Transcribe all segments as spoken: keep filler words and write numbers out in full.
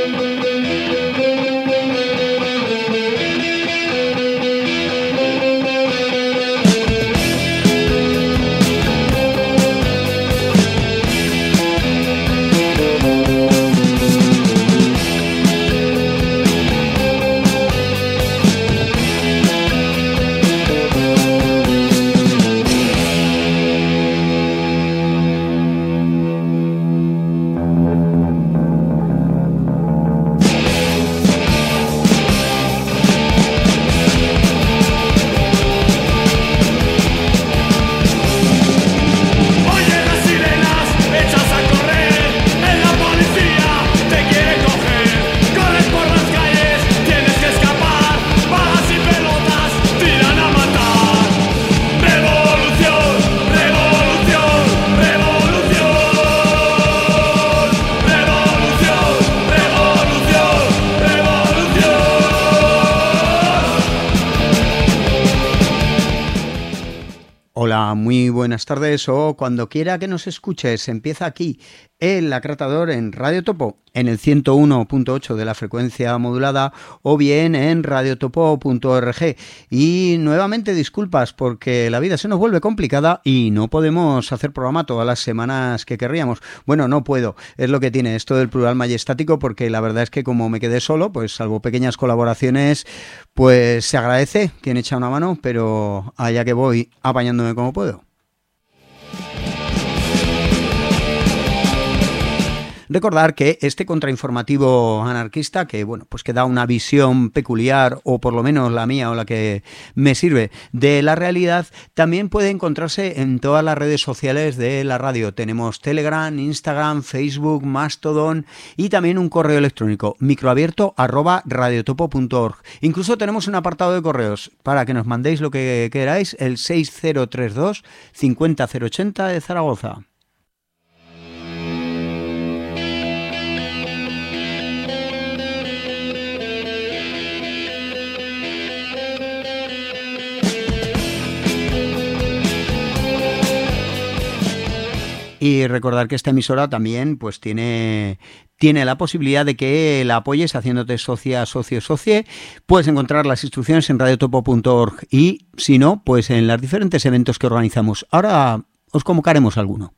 Hola, muy buenas tardes o cuando quiera que nos escuches. Empieza aquí el Acratador en Radio Topo, en el ciento uno punto ocho de la frecuencia modulada o bien en radiotopo punto org. Y nuevamente disculpas porque la vida se nos vuelve complicada y no podemos hacer programa todas las semanas que querríamos. Bueno, no puedo, es lo que tiene esto del plural majestático, porque la verdad es que como me quedé solo, pues salvo pequeñas colaboraciones, pues se agradece quien echa una mano, pero allá que voy apañándome como puedo. Recordar que este contrainformativo anarquista, que bueno, pues que da una visión peculiar, o por lo menos la mía o la que me sirve, de la realidad, también puede encontrarse en todas las redes sociales de la radio. Tenemos Telegram, Instagram, Facebook, Mastodon y también un correo electrónico, microabierto arroba radiotopo punto org. Incluso tenemos un apartado de correos para que nos mandéis lo que queráis, el seis cero tres dos cincuenta cero ochenta de Zaragoza. Y recordar que esta emisora también pues tiene, tiene la posibilidad de que la apoyes haciéndote socia, socio, socie. Puedes encontrar las instrucciones en radiotopo punto org y, si no, pues en los diferentes eventos que organizamos. Ahora os convocaremos alguno.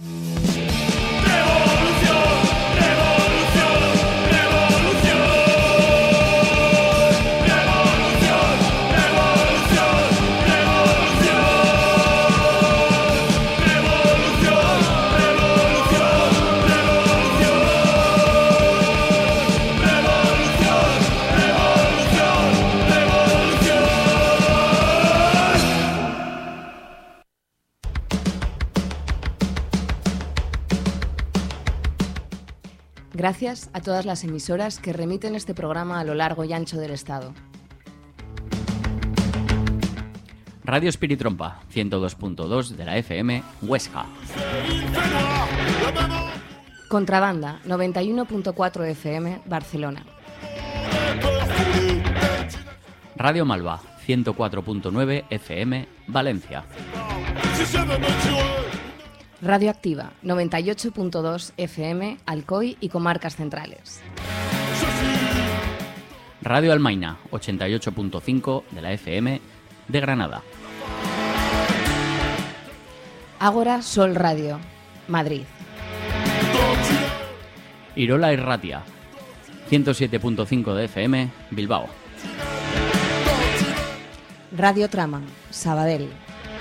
Gracias a todas las emisoras que remiten este programa a lo largo y ancho del Estado. Radio Espiritrompa, ciento dos punto dos de la F M, Huesca. Contrabanda, noventa y uno punto cuatro F M, Barcelona. Radio Malva, ciento cuatro punto nueve F M, Valencia. Radioactiva, noventa y ocho punto dos F M, Alcoy y Comarcas Centrales. Radio Almaina, ochenta y ocho punto cinco de la F M, de Granada. Ágora Sol Radio, Madrid. Irola Irratia, ciento siete punto cinco de F M, Bilbao. Radio Trama, Sabadell.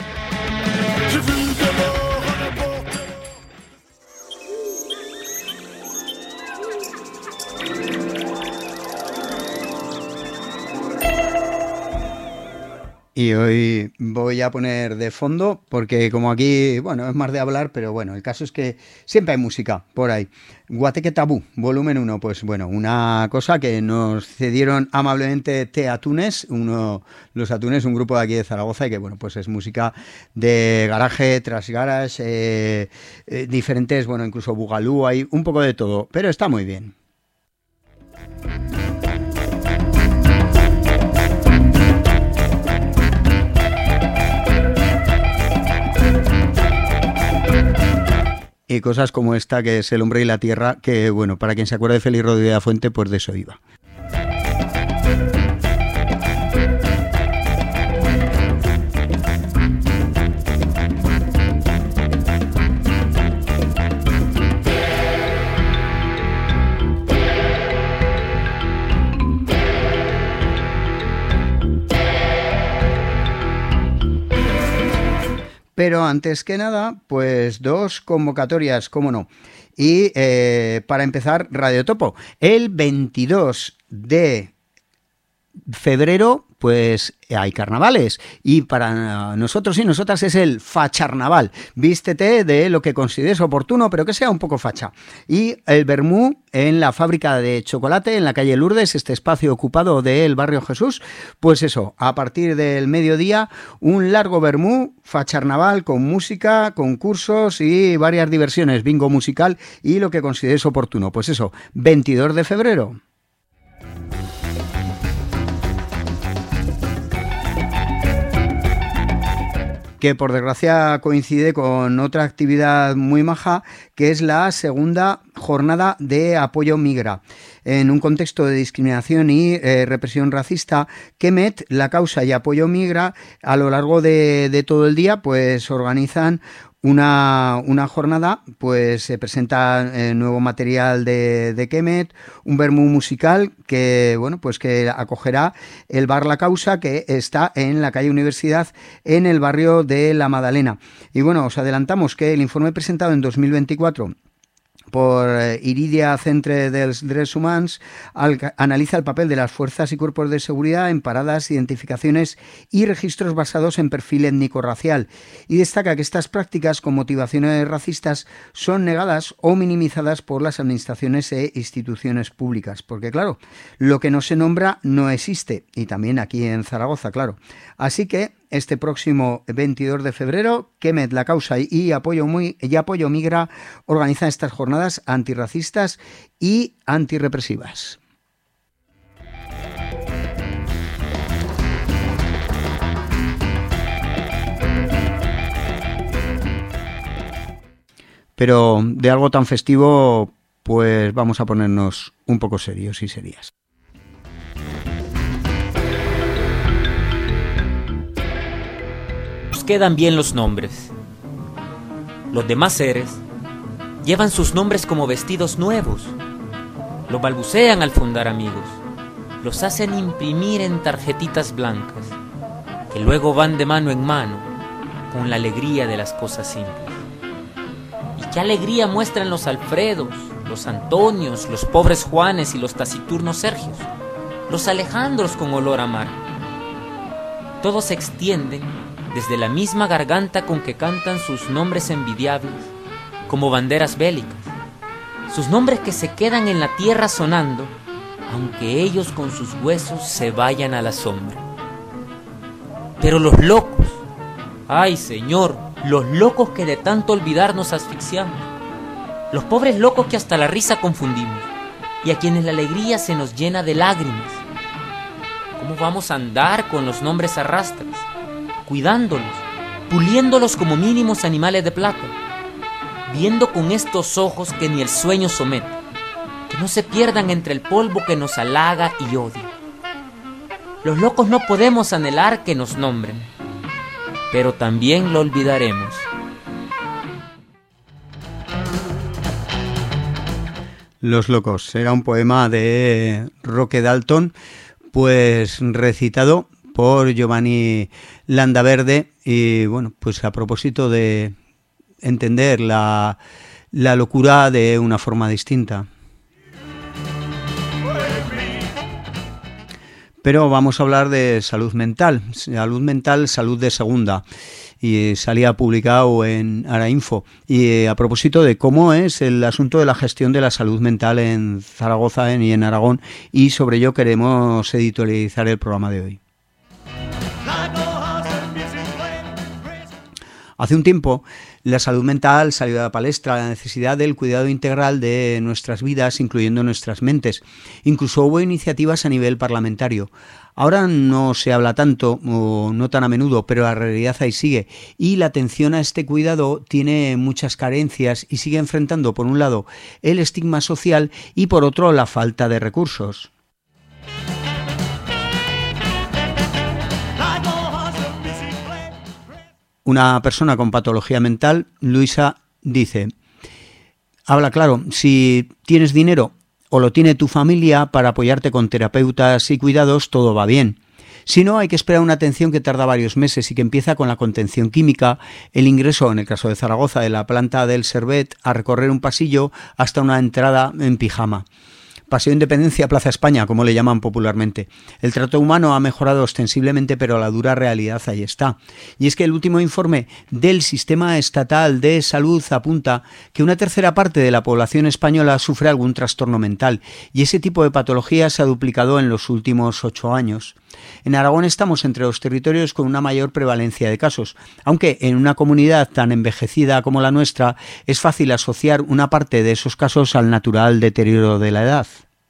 Y hoy voy a poner de fondo, porque como aquí, bueno, es más de hablar, pero bueno, el caso es que siempre hay música por ahí. Guateque Tabú, volumen uno, pues bueno, una cosa que nos cedieron amablemente Te Atunes, uno, los Atunes, un grupo de aquí de Zaragoza, y que bueno, pues es música de garaje, trash garage, eh, eh, diferentes, bueno, incluso bugalú, hay un poco de todo, pero está muy bien. y cosas como esta que es El hombre y la tierra, que bueno, para quien se acuerde de Félix Rodríguez de la Fuente, pues de eso iba. Pero antes que nada, pues dos convocatorias, cómo no. Y eh, para empezar, Radio Topo. El veintidós de febrero, pues hay carnavales. Y para nosotros y nosotras es el facharnaval. Vístete de lo que consideres oportuno, pero que sea un poco facha. Y el vermú en la fábrica de chocolate, en la calle Lourdes, este espacio ocupado del barrio Jesús. Pues eso, a partir del mediodía, un largo vermú facharnaval con música, concursos y varias diversiones, bingo musical y lo que consideres oportuno. Pues eso, veintidós de febrero. Que por desgracia coincide con otra actividad muy maja, que es la segunda jornada de apoyo migra. En un contexto de discriminación y eh, represión racista, Kemet, la causa y apoyo migra, a lo largo de, de todo el día, pues organizan Una, una jornada, pues se presenta eh, nuevo material de, de Kemet, un vermú musical que, bueno, pues que acogerá el bar La Causa, que está en la calle Universidad, en el barrio de La Madalena. Y bueno, os adelantamos que el informe presentado en dos mil veinticuatro por Iridia Centre dels Drets Humans analiza el papel de las fuerzas y cuerpos de seguridad en paradas, identificaciones y registros basados en perfil étnico-racial, y destaca que estas prácticas con motivaciones racistas son negadas o minimizadas por las administraciones e instituciones públicas, porque claro, lo que no se nombra no existe, y también aquí en Zaragoza, claro. Así que este próximo veintidós de febrero, Kemet, la causa y apoyo, muy, y apoyo migra organizan estas jornadas antirracistas y antirrepresivas. Pero de algo tan festivo, pues vamos a ponernos un poco serios y serias. Quedan bien los nombres. Los demás seres llevan sus nombres como vestidos nuevos. Los balbucean al fundar amigos. Los hacen imprimir en tarjetitas blancas, que luego van de mano en mano con la alegría de las cosas simples. Y qué alegría muestran los Alfredos, los Antonios, los pobres Juanes y los taciturnos Sergios, los Alejandros con olor a mar. Todos se extienden desde la misma garganta con que cantan sus nombres envidiables, como banderas bélicas, sus nombres que se quedan en la tierra sonando, aunque ellos con sus huesos se vayan a la sombra. Pero los locos, ay Señor, los locos que de tanto olvidar nos asfixiamos, los pobres locos que hasta la risa confundimos, y a quienes la alegría se nos llena de lágrimas. ¿Cómo vamos a andar con los nombres a rastras, cuidándolos, puliéndolos como mínimos animales de plata, viendo con estos ojos que ni el sueño somete, que no se pierdan entre el polvo que nos halaga y odia? Los locos no podemos anhelar que nos nombren, pero también lo olvidaremos. Los locos era un poema de Roque Dalton, pues recitado por Giovanni Landaverde, y bueno, pues a propósito de entender la, la locura de una forma distinta. Pero vamos a hablar de salud mental, salud mental, salud de segunda, y salía publicado en Arainfo, y a propósito de cómo es el asunto de la gestión de la salud mental en Zaragoza y en Aragón, y sobre ello queremos editorializar el programa de hoy. Hace un tiempo La salud mental salió a la palestra, la necesidad del cuidado integral de nuestras vidas, incluyendo nuestras mentes. Incluso hubo iniciativas a nivel parlamentario. Ahora no se habla tanto o no tan a menudo, pero la realidad ahí sigue. Y la atención a este cuidado tiene muchas carencias y sigue enfrentando, por un lado, el estigma social y por otro, la falta de recursos. Una persona con patología mental, Luisa, dice, habla claro, si tienes dinero o lo tiene tu familia para apoyarte con terapeutas y cuidados, todo va bien. Si no, hay que esperar una atención que tarda varios meses y que empieza con la contención química, el ingreso, en el caso de Zaragoza, de la planta del Servet, a recorrer un pasillo hasta una entrada en pijama. Paseo Independencia, Plaza España, como le llaman popularmente. El trato humano ha mejorado ostensiblemente, pero la dura realidad ahí está. Y es que el último informe del Sistema Estatal de Salud apunta que una tercera parte de la población española sufre algún trastorno mental, y ese tipo de patología se ha duplicado en los últimos ocho años. En Aragón estamos entre los territorios con una mayor prevalencia de casos, aunque en una comunidad tan envejecida como la nuestra es fácil asociar una parte de esos casos al natural deterioro de la edad.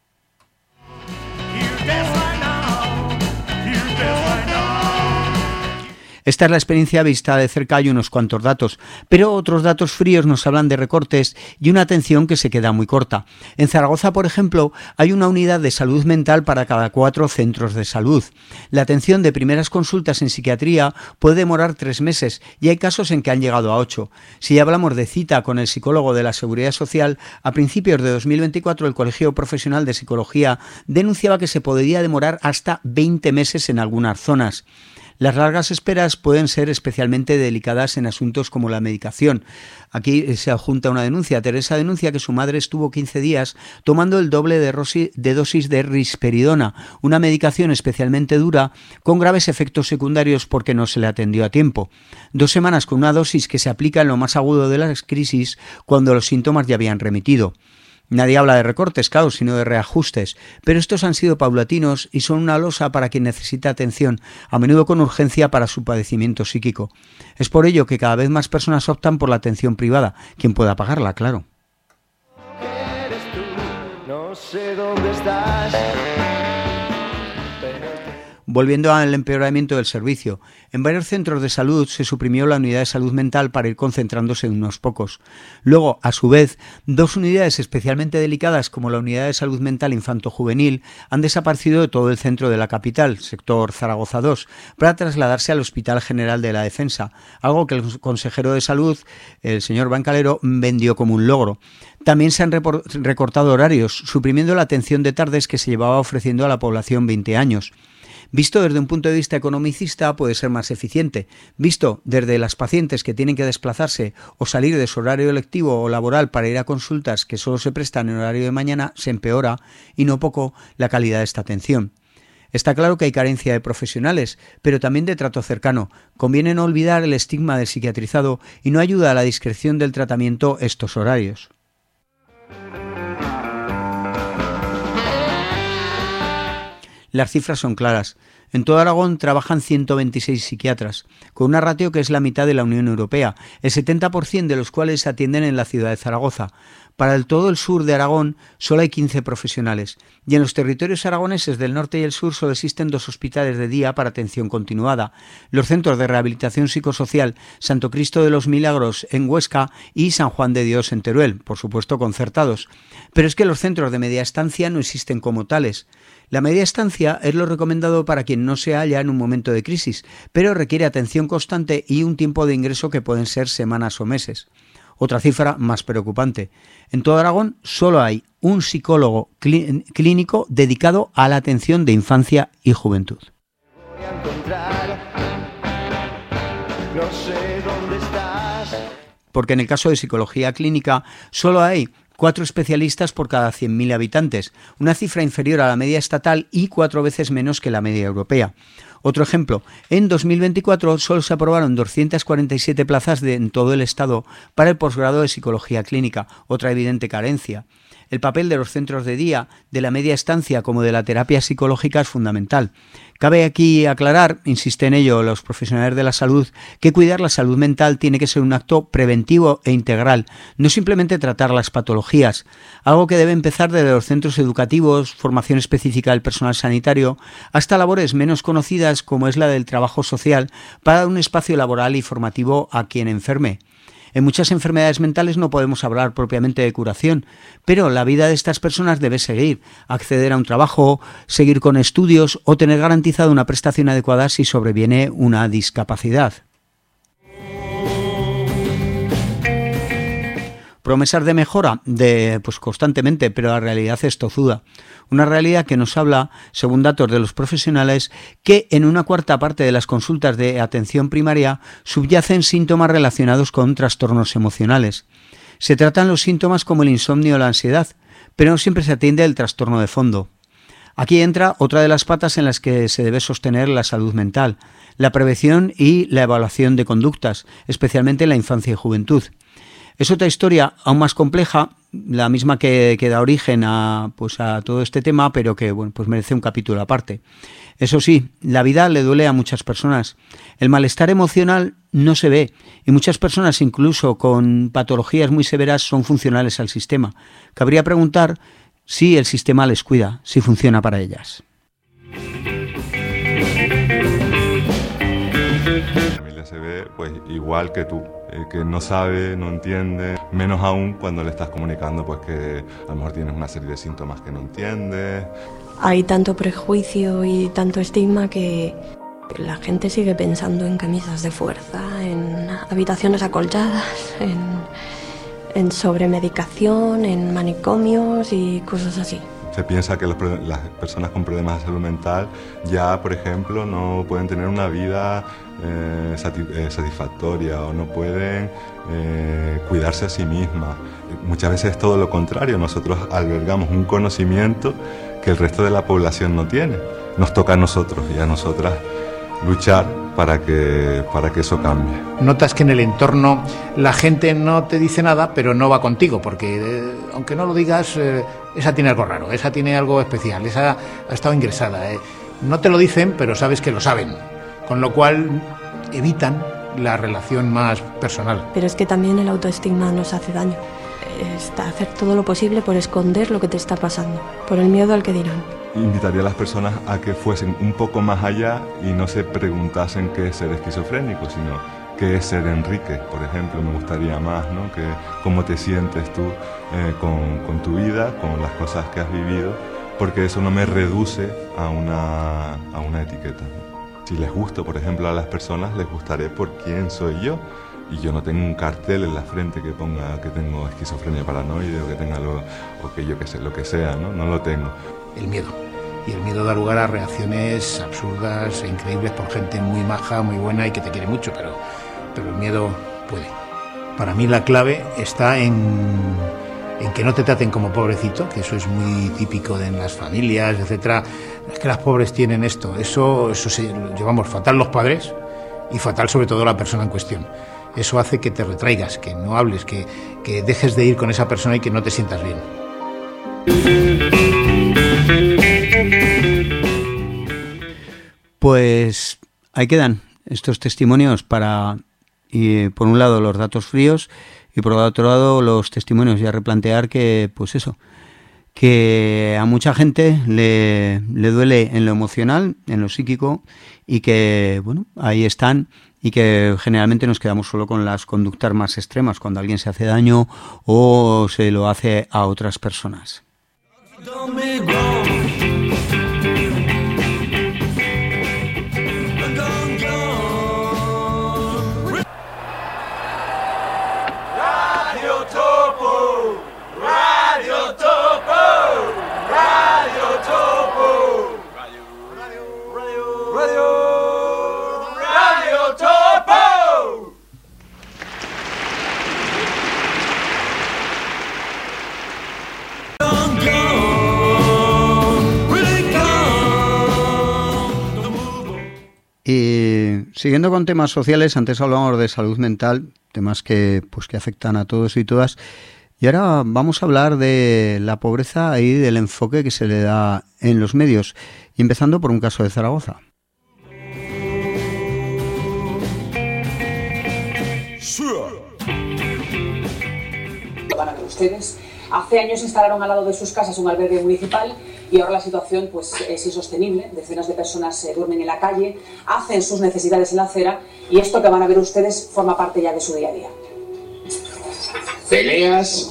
Esta es la experiencia vista de cerca y unos cuantos datos, pero otros datos fríos nos hablan de recortes y una atención que se queda muy corta. En Zaragoza, por ejemplo, hay una unidad de salud mental para cada cuatro centros de salud. La atención de primeras consultas en psiquiatría puede demorar tres meses y hay casos en que han llegado a ocho. Si hablamos de cita con el psicólogo de la Seguridad Social, a principios de dos mil veinticuatro el Colegio Profesional de Psicología denunciaba que se podría demorar hasta veinte meses en algunas zonas. Las largas esperas pueden ser especialmente delicadas en asuntos como la medicación. Aquí se adjunta una denuncia. Teresa denuncia que su madre estuvo quince días tomando el doble de, rosi, de dosis de risperidona, una medicación especialmente dura con graves efectos secundarios porque no se le atendió a tiempo. Dos semanas con una dosis que se aplica en lo más agudo de las crisis cuando los síntomas ya habían remitido. Nadie habla de recortes, claro, sino de reajustes, pero estos han sido paulatinos y son una losa para quien necesita atención, a menudo con urgencia para su padecimiento psíquico. Es por ello que cada vez más personas optan por la atención privada, quien pueda pagarla, claro. Eres tú, no sé dónde estás. Volviendo al empeoramiento del servicio, en varios centros de salud se suprimió la unidad de salud mental para ir concentrándose en unos pocos. Luego, a su vez, dos unidades especialmente delicadas como la unidad de salud mental infanto-juvenil han desaparecido de todo el centro de la capital, sector Zaragoza dos, para trasladarse al Hospital General de la Defensa, algo que el consejero de salud, el señor Bancalero, vendió como un logro. También se han recortado horarios, suprimiendo la atención de tardes que se llevaba ofreciendo a la población veinte años. Visto desde un punto de vista economicista puede ser más eficiente. Visto desde las pacientes que tienen que desplazarse o salir de su horario lectivo o laboral para ir a consultas que solo se prestan en horario de mañana, se empeora, y no poco, la calidad de esta atención. Está claro que hay carencia de profesionales, pero también de trato cercano. Conviene no olvidar el estigma del psiquiatrizado y no ayuda a la discreción del tratamiento estos horarios. Las cifras son claras. En todo Aragón trabajan ciento veintiséis psiquiatras, con una ratio que es la mitad de la Unión Europea, el setenta por ciento de los cuales se atienden en la ciudad de Zaragoza. Para el todo el sur de Aragón solo hay quince profesionales, y en los territorios aragoneses del norte y el sur solo existen dos hospitales de día para atención continuada, los centros de rehabilitación psicosocial Santo Cristo de los Milagros en Huesca y San Juan de Dios en Teruel, por supuesto concertados. Pero es que los centros de media estancia no existen como tales. La media estancia es lo recomendado para quien no se halla en un momento de crisis, pero requiere atención constante y un tiempo de ingreso que pueden ser semanas o meses. Otra cifra más preocupante. En todo Aragón solo hay un psicólogo clí- clínico dedicado a la atención de infancia y juventud. Voy a encontrar, no sé dónde estás. Porque en el caso de psicología clínica solo hay cuatro especialistas por cada cien mil habitantes, una cifra inferior a la media estatal y cuatro veces menos que la media europea. Otro ejemplo, en dos mil veinticuatro solo se aprobaron doscientas cuarenta y siete plazas de, en todo el Estado para el posgrado de Psicología Clínica, otra evidente carencia. El papel de los centros de día, de la media estancia como de la terapia psicológica es fundamental. Cabe aquí aclarar, insiste en ello los profesionales de la salud, que cuidar la salud mental tiene que ser un acto preventivo e integral, no simplemente tratar las patologías, algo que debe empezar desde los centros educativos, formación específica del personal sanitario, hasta labores menos conocidas como es la del trabajo social para dar un espacio laboral y formativo a quien enferme. En muchas enfermedades mentales no podemos hablar propiamente de curación, pero la vida de estas personas debe seguir, acceder a un trabajo, seguir con estudios o tener garantizada una prestación adecuada si sobreviene una discapacidad. Promesas de mejora, de, pues constantemente, pero la realidad es tozuda. Una realidad que nos habla, según datos de los profesionales, que en una cuarta parte de las consultas de atención primaria subyacen síntomas relacionados con trastornos emocionales. Se tratan los síntomas como el insomnio o la ansiedad, pero no siempre se atiende el trastorno de fondo. Aquí entra otra de las patas en las que se debe sostener la salud mental, la prevención y la evaluación de conductas, especialmente en la infancia y juventud. Es otra historia aún más compleja, la misma que, que da origen a, pues a todo este tema, pero que bueno, pues merece un capítulo aparte. Eso sí, la vida le duele a muchas personas. El malestar emocional no se ve y muchas personas, incluso con patologías muy severas, son funcionales al sistema. Cabría preguntar si el sistema les cuida, si funciona para ellas. La familia se ve pues igual que tú. Eh, que no sabe, no entiende, menos aún cuando le estás comunicando pues que a lo mejor tienes una serie de síntomas que no entiendes. Hay tanto prejuicio y tanto estigma que la gente sigue pensando en camisas de fuerza, en habitaciones acolchadas, en, en sobremedicación, en manicomios y cosas así. Se piensa que los, las personas con problemas de salud mental ya, por ejemplo, no pueden tener una vida eh, satisfactoria o no pueden eh, cuidarse a sí mismas. Muchas veces es todo lo contrario, nosotros albergamos un conocimiento que el resto de la población no tiene. Nos toca a nosotros y a nosotras luchar para que, para que eso cambie. Notas que en el entorno la gente no te dice nada, pero no va contigo, porque eh, aunque no lo digas, eh, esa tiene algo raro, esa tiene algo especial, esa ha estado ingresada. Eh. No te lo dicen, pero sabes que lo saben, con lo cual evitan la relación más personal. Pero es que también el autoestigma nos hace daño. Está hacer todo lo posible por esconder lo que te está pasando, por el miedo al que dirán. Invitaría a las personas a que fuesen un poco más allá y no se preguntasen qué es ser esquizofrénico, sino qué es ser Enrique, por ejemplo. Me gustaría más, ¿no? Que cómo te sientes tú eh, con, con tu vida, con las cosas que has vivido, porque eso no me reduce a una, a una etiqueta. Si les gusto, por ejemplo, a las personas, les gustaré por quién soy yo. Y yo no tengo un cartel en la frente que ponga que tengo esquizofrenia paranoide o que tenga lo, o que yo que sé, lo que sea, ¿no? No lo tengo. El miedo. Y el miedo da lugar a reacciones absurdas e increíbles por gente muy maja, muy buena y que te quiere mucho, pero, pero el miedo puede. Para mí la clave está en, en que no te traten como pobrecito, que eso es muy típico de en las familias, etcétera. Es que las pobres tienen esto, eso, eso se llevamos fatal los padres y fatal sobre todo la persona en cuestión. Eso hace que te retraigas, que no hables, que, que dejes de ir con esa persona y que no te sientas bien. Pues ahí quedan estos testimonios para, y por un lado, los datos fríos y por otro lado, los testimonios y a replantear que, pues eso, que a mucha gente le, le duele en lo emocional, en lo psíquico y que, bueno, ahí están y que generalmente nos quedamos solo con las conductas más extremas, cuando alguien se hace daño o se lo hace a otras personas. Y siguiendo con temas sociales, antes hablábamos de salud mental, temas que pues que afectan a todos y todas. Y ahora vamos a hablar de la pobreza y del enfoque que se le da en los medios, y empezando por un caso de Zaragoza. Van a ver ustedes. Hace años instalaron al lado de sus casas un albergue municipal y ahora la situación pues, es insostenible. Decenas de personas eh, duermen en la calle, hacen sus necesidades en la acera y esto que van a ver ustedes forma parte ya de su día a día. Peleas,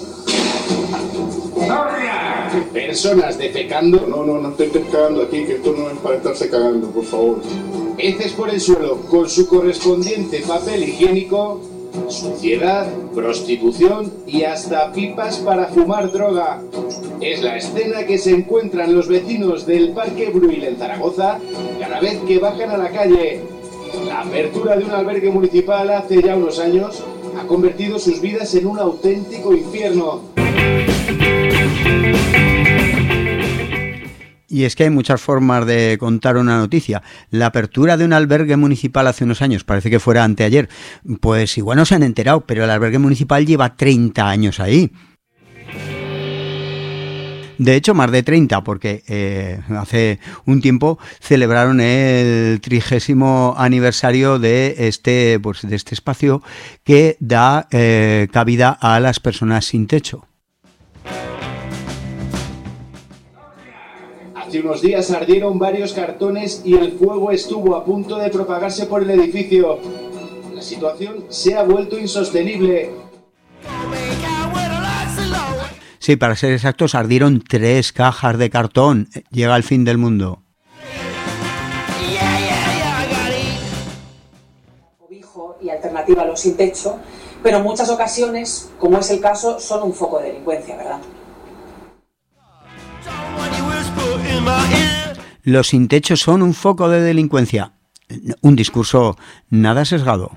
personas defecando. No, no, no estoy cagando aquí, que esto no es para estarse cagando, por favor. Heces por el suelo con su correspondiente papel higiénico, suciedad, prostitución y hasta pipas para fumar droga. Es la escena que se encuentran los vecinos del Parque Bruil en Zaragoza cada vez que bajan a la calle. La apertura de un albergue municipal hace ya unos años ha convertido sus vidas en un auténtico infierno. Y es que hay muchas formas de contar una noticia. La apertura de un albergue municipal hace unos años, parece que fuera anteayer, pues igual no se han enterado, pero el albergue municipal lleva treinta años ahí. De hecho, más de treinta, porque eh, hace un tiempo celebraron el trigésimo aniversario de este, pues, de este espacio que da eh, cabida a las personas sin techo. Hace unos días ardieron varios cartones y el fuego estuvo a punto de propagarse por el edificio. La situación se ha vuelto insostenible. Sí, para ser exactos, ardieron tres cajas de cartón. Llega el fin del mundo. Cobijo y alternativa a los sin techo, pero en muchas ocasiones, como es el caso, son un foco de delincuencia, ¿verdad? Los sin techo son un foco de delincuencia. Un discurso nada sesgado.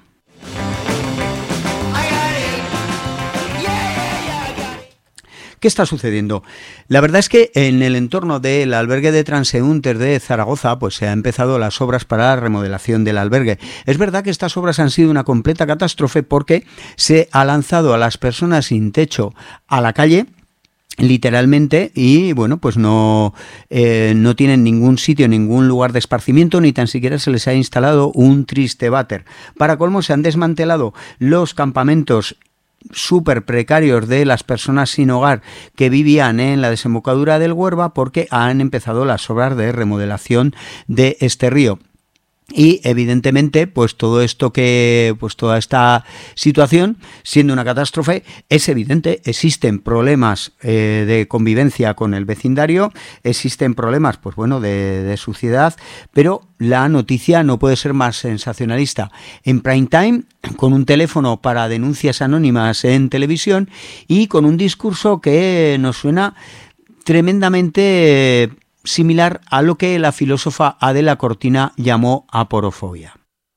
¿Qué está sucediendo? La verdad es que en el entorno del albergue de transeúntes de Zaragoza pues se han empezado las obras para la remodelación del albergue. Es verdad que estas obras han sido una completa catástrofe porque se ha lanzado a las personas sin techo a la calle, literalmente, y bueno, pues no, eh, no tienen ningún sitio, ningún lugar de esparcimiento, ni tan siquiera se les ha instalado un triste váter. Para colmo, se han desmantelado los campamentos súper precarios de las personas sin hogar que vivían en la desembocadura del Huerva porque han empezado las obras de remodelación de este río. Y evidentemente, pues todo esto que, pues toda esta situación, siendo una catástrofe, es evidente, existen problemas eh, de convivencia con el vecindario, existen problemas, pues bueno, de, de suciedad, pero la noticia no puede ser más sensacionalista. En prime time, con un teléfono para denuncias anónimas en televisión y con un discurso que nos suena tremendamente similar a lo que la filósofa Adela Cortina llamó aporofobia.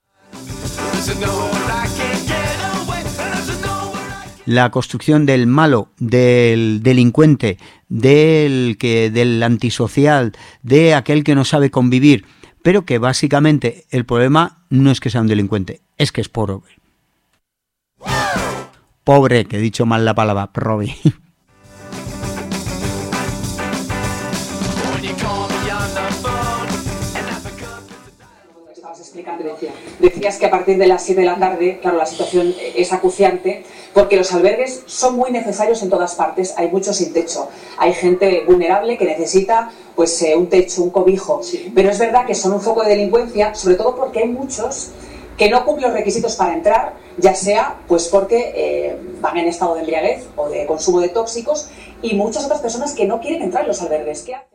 La construcción del malo, del delincuente, del que del antisocial, de aquel que no sabe convivir, pero que básicamente el problema no es que sea un delincuente, es que es pobre. Pobre, que he dicho mal la palabra, Robbie. Decías que a partir de las siete de la tarde, claro, la situación es acuciante porque los albergues son muy necesarios en todas partes, hay muchos sin techo, hay gente vulnerable que necesita pues eh, un techo, un cobijo, sí. Pero es verdad que son un foco de delincuencia, sobre todo porque hay muchos que no cumplen los requisitos para entrar, ya sea pues porque eh, van en estado de embriaguez o de consumo de tóxicos y muchas otras personas que no quieren entrar en los albergues. ¿Qué hacen?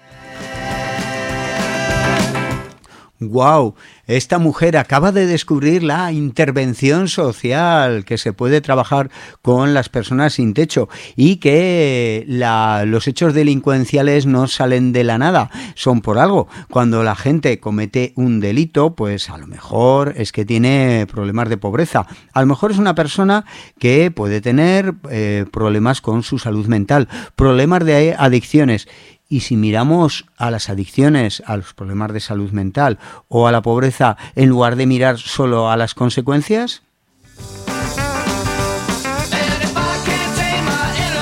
¡Wow! Esta mujer acaba de descubrir la intervención social, que se puede trabajar con las personas sin techo y que la, los hechos delincuenciales no salen de la nada, son por algo. Cuando la gente comete un delito, pues a lo mejor es que tiene problemas de pobreza. A lo mejor es una persona que puede tener eh, problemas con su salud mental, problemas de adicciones. Y si miramos a las adicciones, a los problemas de salud mental o a la pobreza, en lugar de mirar solo a las consecuencias.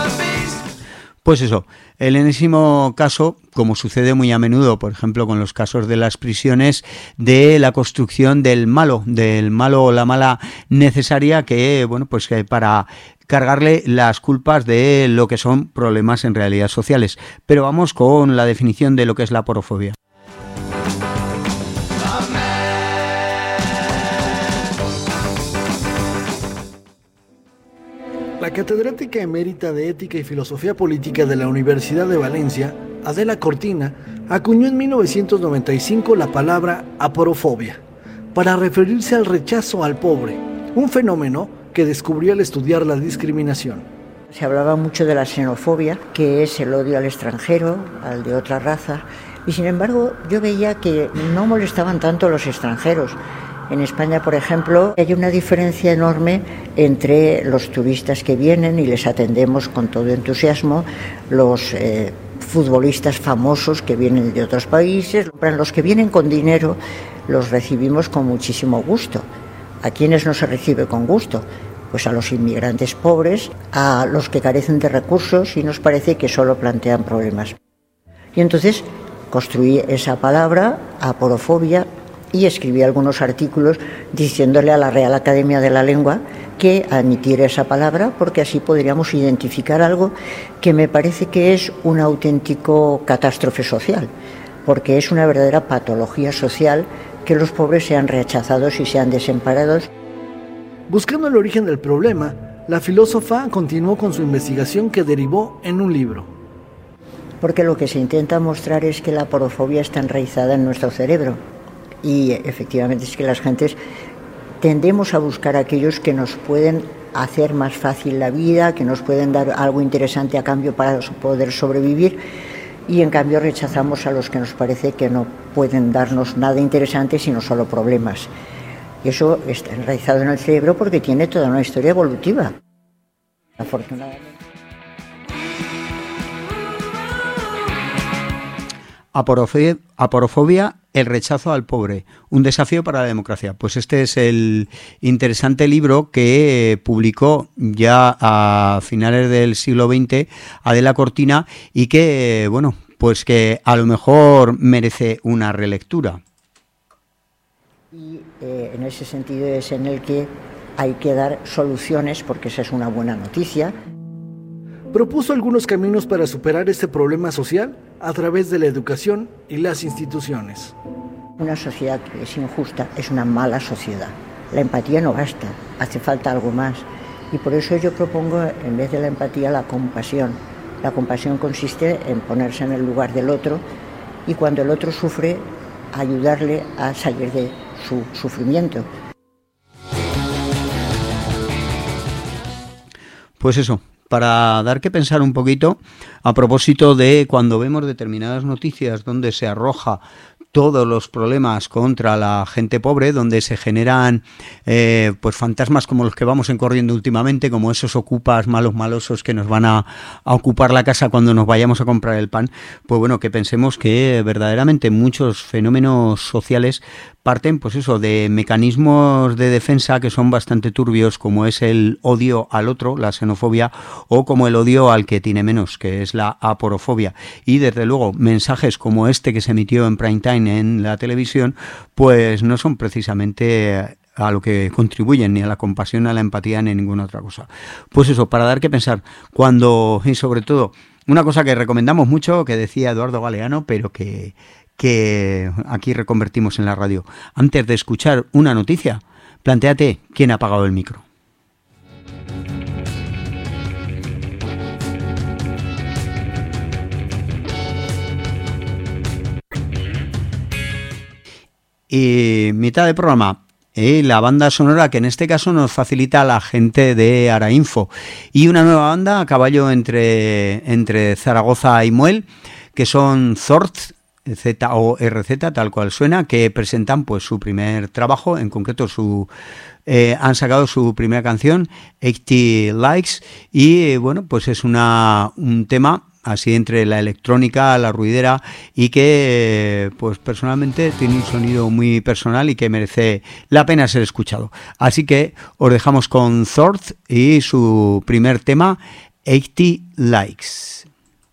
Pues eso, el enésimo caso, como sucede muy a menudo, por ejemplo, con los casos de las prisiones, de la construcción del malo, del malo o la mala necesaria que, bueno, pues que para cargarle las culpas de lo que son problemas en realidad sociales. Pero vamos con la definición de lo que es la aporofobia. La catedrática emérita de Ética y Filosofía Política de la Universidad de Valencia, Adela Cortina, acuñó en mil novecientos noventa y cinco la palabra aporofobia para referirse al rechazo al pobre, un fenómeno que descubrió al estudiar la discriminación. Se hablaba mucho de la xenofobia, que es el odio al extranjero, al de otra raza, y sin embargo yo veía que no molestaban tanto los extranjeros. En España, por ejemplo, hay una diferencia enorme entre los turistas que vienen y les atendemos con todo entusiasmo, los eh, futbolistas famosos que vienen de otros países, los que vienen con dinero los recibimos con muchísimo gusto. ¿A quiénes no se recibe con gusto? Pues a los inmigrantes pobres, a los que carecen de recursos y nos parece que solo plantean problemas. Y entonces construí esa palabra, aporofobia, y escribí algunos artículos diciéndole a la Real Academia de la Lengua que admitiera esa palabra, porque así podríamos identificar algo que me parece que es una auténtico catástrofe social, porque es una verdadera patología social que los pobres sean rechazados y sean desamparados. Buscando el origen del problema, la filósofa continuó con su investigación que derivó en un libro. Porque lo que se intenta mostrar es que la aporofobia está enraizada en nuestro cerebro. Y efectivamente es que las gentes tendemos a buscar aquellos que nos pueden hacer más fácil la vida, que nos pueden dar algo interesante a cambio para poder sobrevivir, y en cambio rechazamos a los que nos parece que no pueden darnos nada interesante sino solo problemas. Y eso está enraizado en el cerebro porque tiene toda una historia evolutiva, afortunadamente. Aporofobia, aporofobia, el rechazo al pobre, un desafío para la democracia. Pues este es el interesante libro que publicó ya a finales del siglo veinte Adela Cortina y que, bueno, pues que a lo mejor merece una relectura. Y eh, en ese sentido es en el que hay que dar soluciones, porque esa es una buena noticia. Propuso algunos caminos para superar este problema social a través de la educación y las instituciones. Una sociedad que es injusta es una mala sociedad. La empatía no basta, hace falta algo más. Y por eso yo propongo, en vez de la empatía, la compasión. La compasión consiste en ponerse en el lugar del otro y cuando el otro sufre, ayudarle a salir de su sufrimiento. Pues eso, para dar que pensar un poquito a propósito de cuando vemos determinadas noticias donde se arroja todos los problemas contra la gente pobre, donde se generan eh, pues fantasmas como los que vamos encorriendo últimamente, como esos ocupas malos malosos que nos van a, a ocupar la casa cuando nos vayamos a comprar el pan, pues bueno, que pensemos que verdaderamente muchos fenómenos sociales parten, pues eso, de mecanismos de defensa que son bastante turbios, como es el odio al otro, la xenofobia, o como el odio al que tiene menos, que es la aporofobia. Y desde luego, mensajes como este que se emitió en prime time en la televisión, pues no son precisamente a lo que contribuyen, ni a la compasión, ni a la empatía, ni a ninguna otra cosa. Pues eso, para dar que pensar, cuando, y sobre todo, una cosa que recomendamos mucho, que decía Eduardo Galeano, pero que que aquí reconvertimos en la radio. Antes de escuchar una noticia, plantéate quién ha apagado el micro. Y mitad de programa, eh, la banda sonora que en este caso nos facilita la gente de Arainfo. Y una nueva banda a caballo entre, entre Zaragoza y Muel, que son Zorz, Z O R Z, tal cual suena, que presentan pues su primer trabajo, en concreto su eh, han sacado su primera canción, ochenta Likes, y bueno, pues es una un tema así entre la electrónica, la ruidera, y que pues personalmente tiene un sonido muy personal y que merece la pena ser escuchado. Así que os dejamos con Zorz y su primer tema, ochenta Likes.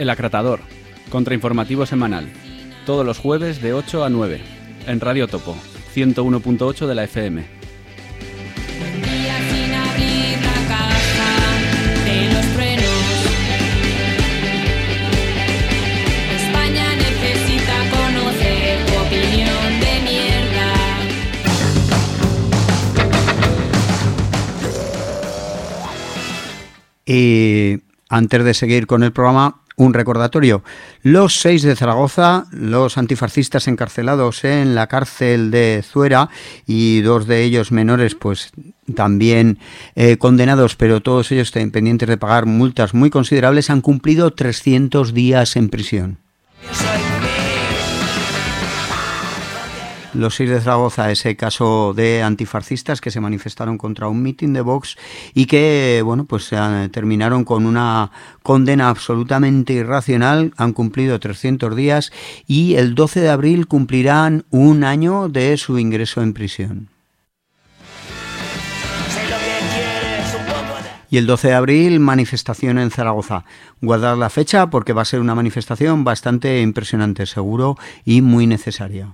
El Acratador, contrainformativo semanal, todos los jueves de ocho a nueve, en Radio Topo, ciento uno punto ocho de la F M. Y antes de seguir con el programa, un recordatorio. Los seis de Zaragoza, los antifascistas encarcelados en la cárcel de Zuera y dos de ellos menores, pues también eh, condenados, pero todos ellos pendientes de pagar multas muy considerables, han cumplido trescientos días en prisión. Los seis de Zaragoza, ese caso de antifascistas que se manifestaron contra un mitin de Vox y que, bueno, pues eh, terminaron con una condena absolutamente irracional, han cumplido trescientos días y el doce de abril cumplirán un año de su ingreso en prisión. Y el doce de abril, manifestación en Zaragoza. Guardad la fecha porque va a ser una manifestación bastante impresionante, seguro, y muy necesaria.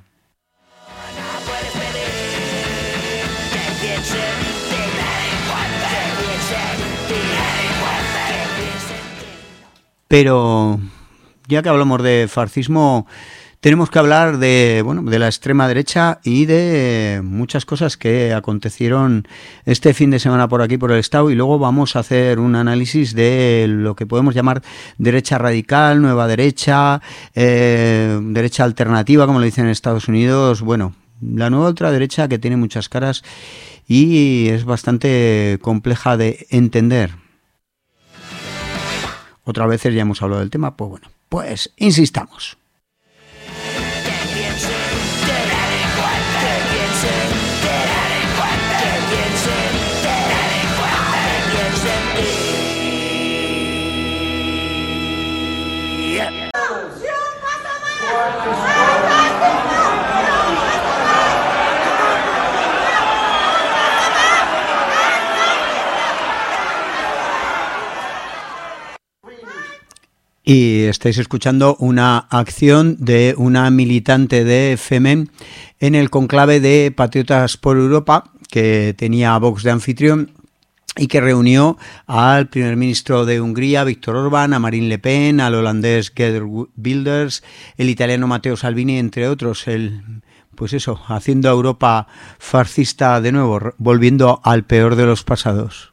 Pero ya que hablamos de fascismo, tenemos que hablar de, bueno, de la extrema derecha y de muchas cosas que acontecieron este fin de semana por aquí, por el Estado, y luego vamos a hacer un análisis de lo que podemos llamar derecha radical, nueva derecha, eh, derecha alternativa, como le dicen en Estados Unidos. Bueno, la nueva ultraderecha que tiene muchas caras y es bastante compleja de entender. Otras veces ya hemos hablado del tema, pues bueno, pues insistamos. Y estáis escuchando una acción de una militante de FEMEN en el conclave de Patriotas por Europa, que tenía a Vox de anfitrión y que reunió al primer ministro de Hungría, Viktor Orbán, a Marine Le Pen, al holandés Geert Wilders, el italiano Matteo Salvini, entre otros. El, pues eso, haciendo a Europa fascista de nuevo, volviendo al peor de los pasados.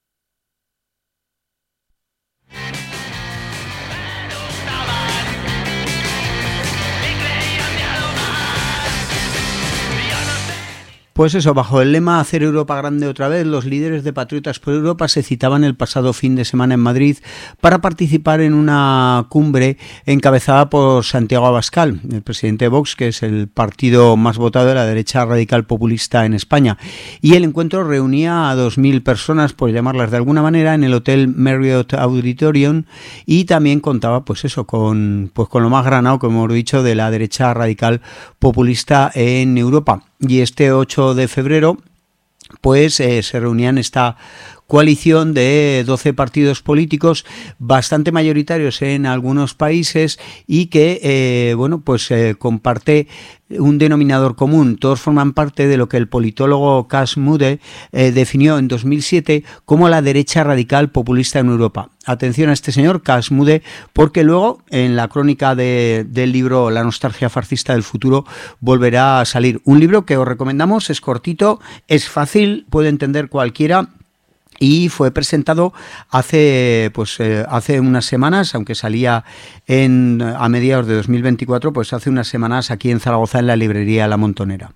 Pues eso, bajo el lema Hacer Europa grande otra vez, los líderes de Patriotas por Europa se citaban el pasado fin de semana en Madrid para participar en una cumbre encabezada por Santiago Abascal, el presidente de Vox, que es el partido más votado de la derecha radical populista en España. Y el encuentro reunía a dos mil personas, por llamarlas de alguna manera, en el Hotel Marriott Auditorium, y también contaba, pues eso, con, pues con lo más granado, como hemos dicho, de la derecha radical populista en Europa. Y este ocho de febrero pues eh, se reunían esta coalición de doce partidos políticos bastante mayoritarios en algunos países y que eh, bueno pues eh, comparte un denominador común. Todos forman parte de lo que el politólogo Cas Mudde eh, definió en dos mil siete como la derecha radical populista en Europa. Atención a este señor, Cas Mudde, porque luego en la crónica de, del libro La nostalgia fascista del futuro volverá a salir. Un libro que os recomendamos, es cortito, es fácil, puede entender cualquiera. Y fue presentado hace pues eh, hace unas semanas, aunque salía en a mediados de dos mil veinticuatro, pues hace unas semanas aquí en Zaragoza en la librería La Montonera.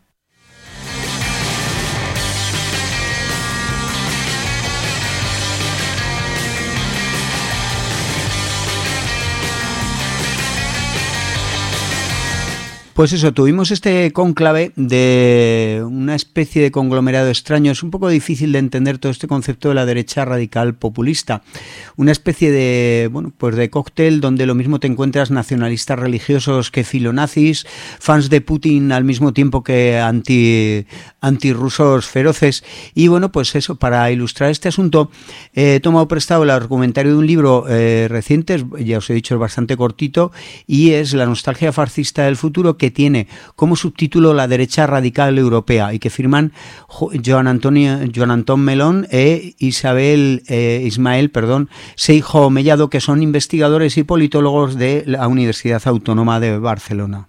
Pues eso, tuvimos este cónclave de una especie de conglomerado extraño. Es un poco difícil de entender todo este concepto de la derecha radical populista. Una especie de, bueno, pues de cóctel donde lo mismo te encuentras nacionalistas religiosos que filonazis, fans de Putin al mismo tiempo que anti, antirrusos feroces. Y bueno, pues eso, para ilustrar este asunto, eh, he tomado prestado el argumentario de un libro eh, reciente, ya os he dicho, es bastante cortito, y es La nostalgia fascista del futuro, que tiene como subtítulo La derecha radical europea, y que firman Joan Antonio, Joan Antón Melón e Isabel eh, Ismael, perdón, Seijo Mellado, que son investigadores y politólogos de la Universidad Autónoma de Barcelona.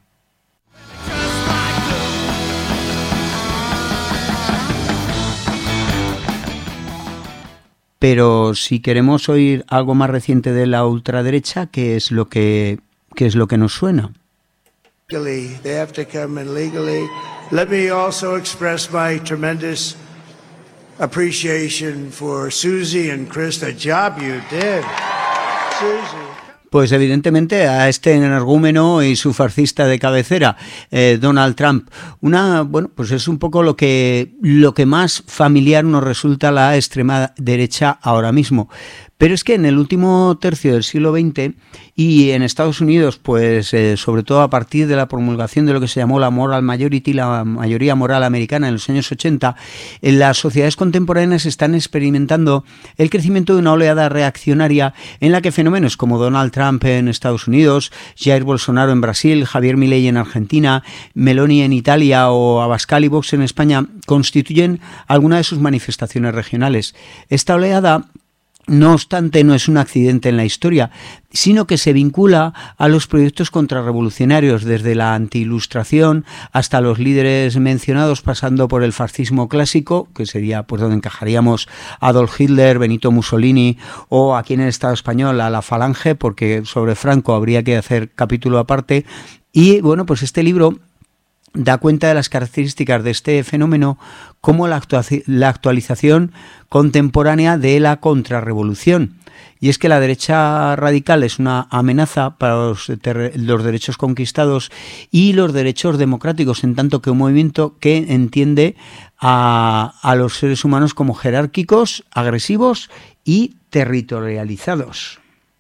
Pero si queremos oír algo más reciente de la ultraderecha, ¿qué es lo que, qué es lo que nos suena? They have to come in legally. Let me also express my tremendous appreciation for Susie and Chris, the job you did. Susie. Pues evidentemente a este energúmeno y su fascista de cabecera, eh, Donald Trump, una, bueno, pues es un poco lo que, lo que más familiar nos resulta la extrema derecha ahora mismo. Pero es que en el último tercio del siglo veinte y en Estados Unidos, pues eh, sobre todo a partir de la promulgación de lo que se llamó la moral majority, la mayoría moral americana en los años ochenta, en las sociedades contemporáneas están experimentando el crecimiento de una oleada reaccionaria en la que fenómenos como Donald Trump en Estados Unidos, Jair Bolsonaro en Brasil, Javier Milei en Argentina, Meloni en Italia o Abascal y Vox en España constituyen algunas de sus manifestaciones regionales. Esta oleada, no obstante, no es un accidente en la historia, sino que se vincula a los proyectos contrarrevolucionarios, desde la antiilustración hasta los líderes mencionados, pasando por el fascismo clásico, que sería pues donde encajaríamos Adolf Hitler, Benito Mussolini, o aquí en el Estado español a la Falange, porque sobre Franco habría que hacer capítulo aparte. Y bueno, pues este libro da cuenta de las características de este fenómeno, como la, actua- la actualización contemporánea de la contrarrevolución. Y es que la derecha radical es una amenaza para los, ter- los derechos conquistados y los derechos democráticos, en tanto que un movimiento que entiende a, a los seres humanos como jerárquicos, agresivos y territorializados.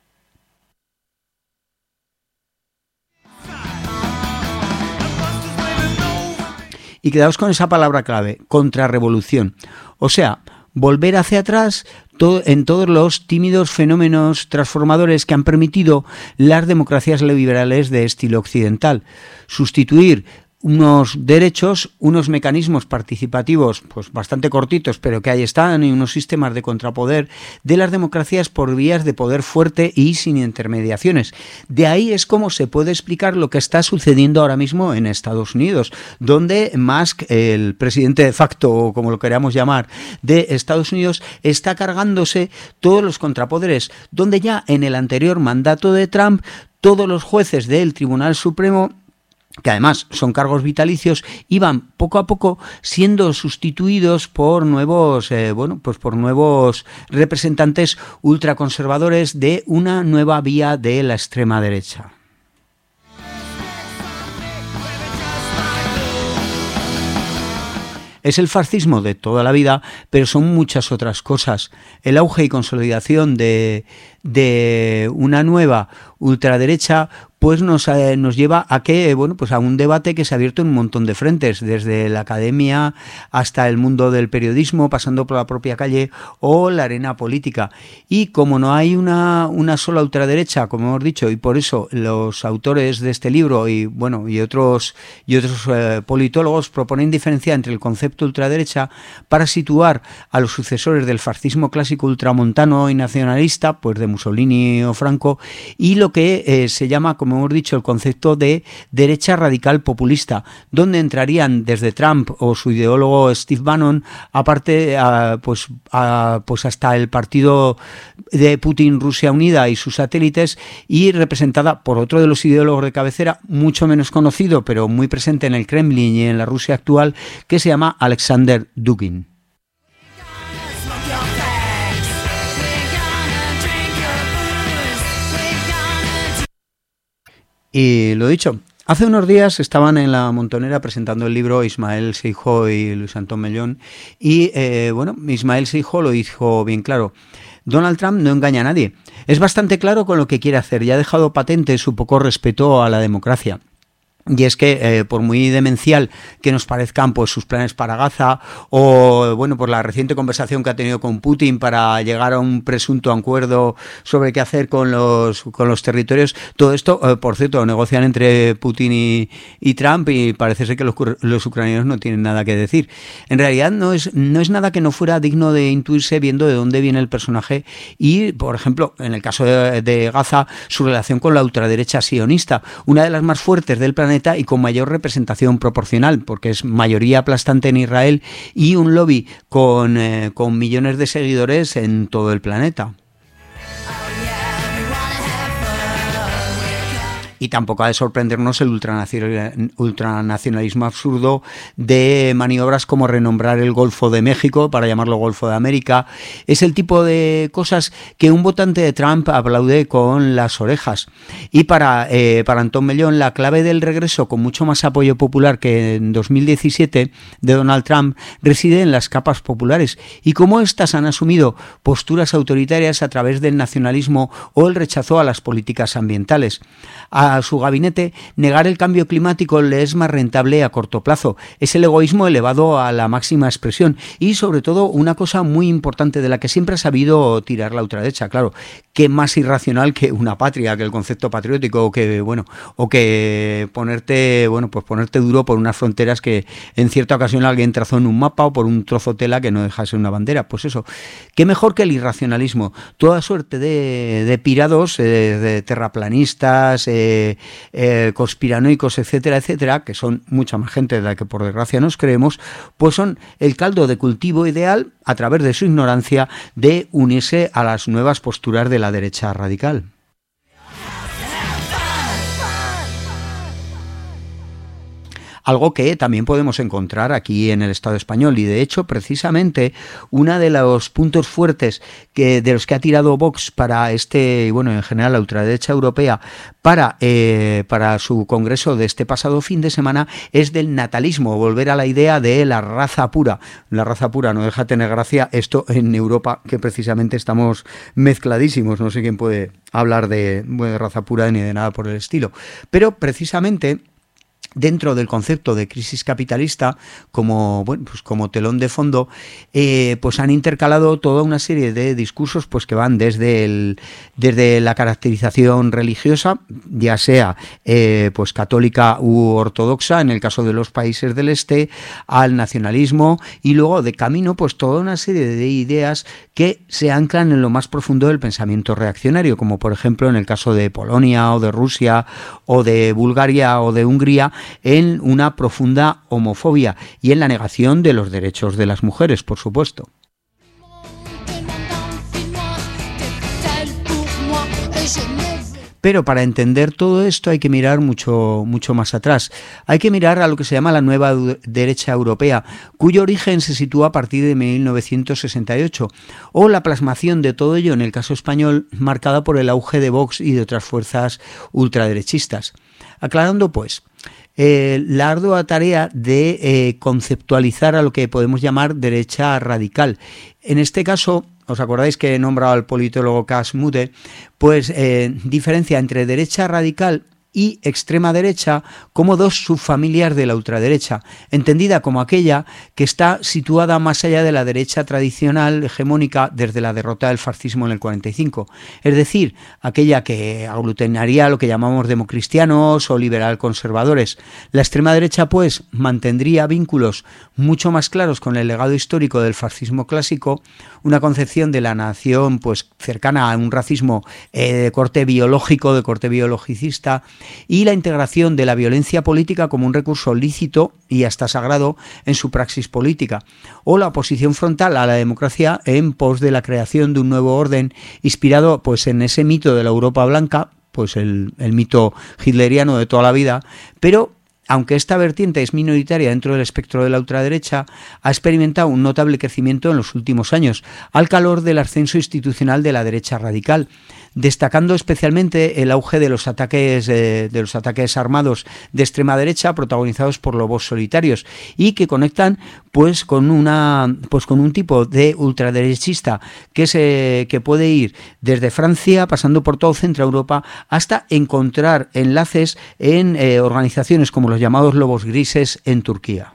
Y quedaos con esa palabra clave, contrarrevolución. O sea, volver hacia atrás todo, en todos los tímidos fenómenos transformadores que han permitido las democracias liberales de estilo occidental. Sustituir unos derechos, unos mecanismos participativos pues bastante cortitos, pero que ahí están, y unos sistemas de contrapoder de las democracias por vías de poder fuerte y sin intermediaciones. De ahí es como se puede explicar lo que está sucediendo ahora mismo en Estados Unidos, donde Musk, el presidente de facto, o como lo queramos llamar, de Estados Unidos, está cargándose todos los contrapoderes, donde ya en el anterior mandato de Trump, todos los jueces del Tribunal Supremo, que además son cargos vitalicios, iban poco a poco siendo sustituidos por nuevos, eh, bueno, pues por nuevos representantes ultraconservadores de una nueva vía de la extrema derecha. Es el fascismo de toda la vida, pero son muchas otras cosas. El auge y consolidación de, de una nueva ultraderecha pues nos, eh, nos lleva a que, bueno, pues a un debate que se ha abierto en un montón de frentes, desde la academia hasta el mundo del periodismo, pasando por la propia calle o la arena política. Y como no hay una, una sola ultraderecha, como hemos dicho, y por eso los autores de este libro y bueno y otros y otros eh, politólogos proponen diferenciar entre el concepto ultraderecha para situar a los sucesores del fascismo clásico ultramontano y nacionalista, pues de Mussolini o Franco, y lo que eh, se llama, como hemos dicho, el concepto de derecha radical populista, donde entrarían desde Trump o su ideólogo Steve Bannon, aparte a, pues, a, pues hasta el partido de Putin, Rusia Unida y sus satélites, y representada por otro de los ideólogos de cabecera, mucho menos conocido, pero muy presente en el Kremlin y en la Rusia actual, que se llama Alexander Dugin. Y lo dicho, Hace unos días estaban en la Montonera presentando el libro Ismael Seijo y Luis Antón Mellón y, eh, bueno, Ismael Seijo lo dijo bien claro. Donald Trump no engaña a nadie. Es bastante claro con lo que quiere hacer y ha dejado patente su poco respeto a la democracia. Y es que, eh, por muy demencial que nos parezcan pues sus planes para Gaza o, bueno, por la reciente conversación que ha tenido con Putin para llegar a un presunto acuerdo sobre qué hacer con los con los territorios, todo esto, eh, por cierto, negocian entre Putin y, y Trump y parece ser que los, los ucranianos no tienen nada que decir. En realidad no es, no es nada que no fuera digno de intuirse viendo de dónde viene el personaje y, por ejemplo, en el caso de, de Gaza, su relación con la ultraderecha sionista, una de las más fuertes del planeta y con mayor representación proporcional, porque es mayoría aplastante en Israel y un lobby con, eh, con millones de seguidores en todo el planeta. Y tampoco ha de sorprendernos el ultranacionalismo absurdo de maniobras como renombrar el Golfo de México para llamarlo Golfo de América. Es el tipo de cosas que un votante de Trump aplaude con las orejas. Y para, eh, para Antón Mellón, la clave del regreso con mucho más apoyo popular que en dos mil diecisiete de Donald Trump reside en las capas populares y cómo éstas han asumido posturas autoritarias a través del nacionalismo o el rechazo a las políticas ambientales. A su gabinete, negar el cambio climático le es más rentable a corto plazo. Es el egoísmo elevado a la máxima expresión y, sobre todo, una cosa muy importante de la que siempre ha sabido tirar la ultraderecha. Claro, qué más irracional que una patria, que el concepto patriótico, o que, bueno, o que ponerte, bueno, pues ponerte duro por unas fronteras que en cierta ocasión alguien trazó en un mapa o por un trozo de tela que no deja de ser una bandera. Pues eso, qué mejor que el irracionalismo. Toda suerte de, de pirados, eh, de terraplanistas, eh, Eh, conspiranoicos, etcétera, etcétera, que son mucha más gente de la que por desgracia nos creemos, pues son el caldo de cultivo ideal a través de su ignorancia de unirse a las nuevas posturas de la derecha radical. Algo que también podemos encontrar aquí en el Estado español y, de hecho, precisamente uno de los puntos fuertes que de los que ha tirado Vox para este, y bueno, en general la ultraderecha europea, para, eh, para su congreso de este pasado fin de semana es del natalismo, volver a la idea de la raza pura. La raza pura no deja de tener gracia, esto en Europa, que precisamente estamos mezcladísimos, no sé quién puede hablar de, bueno, de raza pura ni de nada por el estilo, pero precisamente dentro del concepto de crisis capitalista, como bueno, pues como telón de fondo, eh, pues han intercalado toda una serie de discursos pues que van desde el, desde la caracterización religiosa, ya sea eh, pues católica u ortodoxa, en el caso de los países del este, al nacionalismo, y luego de camino pues toda una serie de ideas que se anclan en lo más profundo del pensamiento reaccionario, como por ejemplo en el caso de Polonia o de Rusia o de Bulgaria o de Hungría, en una profunda homofobia y en la negación de los derechos de las mujeres, por supuesto. Pero para entender todo esto hay que mirar mucho, mucho más atrás. Hay que mirar a lo que se llama la nueva derecha europea, cuyo origen se sitúa a partir de mil novecientos sesenta y ocho, o la plasmación de todo ello en el caso español, marcada por el auge de Vox y de otras fuerzas ultraderechistas. Aclarando, pues, Eh, la ardua tarea de eh, conceptualizar a lo que podemos llamar derecha radical. En este caso, ¿os acordáis que he nombrado al politólogo Cas Mudde? Pues eh, diferencia entre derecha radical y extrema derecha como dos subfamilias de la ultraderecha, entendida como aquella que está situada más allá de la derecha tradicional hegemónica desde la derrota del fascismo en el cuarenta y cinco, es decir, aquella que aglutinaría lo que llamamos democristianos o liberal conservadores. La extrema derecha, pues, mantendría vínculos mucho más claros con el legado histórico del fascismo clásico, una concepción de la nación pues cercana a un racismo eh, de corte biológico, de corte biologicista, y la integración de la violencia política como un recurso lícito y hasta sagrado en su praxis política, o la oposición frontal a la democracia en pos de la creación de un nuevo orden inspirado pues en ese mito de la Europa blanca, pues el, el mito hitleriano de toda la vida, pero aunque esta vertiente es minoritaria dentro del espectro de la ultraderecha, ha experimentado un notable crecimiento en los últimos años, al calor del ascenso institucional de la derecha radical, destacando especialmente el auge de los ataques eh, de los ataques armados de extrema derecha protagonizados por lobos solitarios y que conectan pues con una pues con un tipo de ultraderechista que se que puede ir desde Francia pasando por todo Centro Europa hasta encontrar enlaces en eh, organizaciones como los llamados lobos grises en Turquía.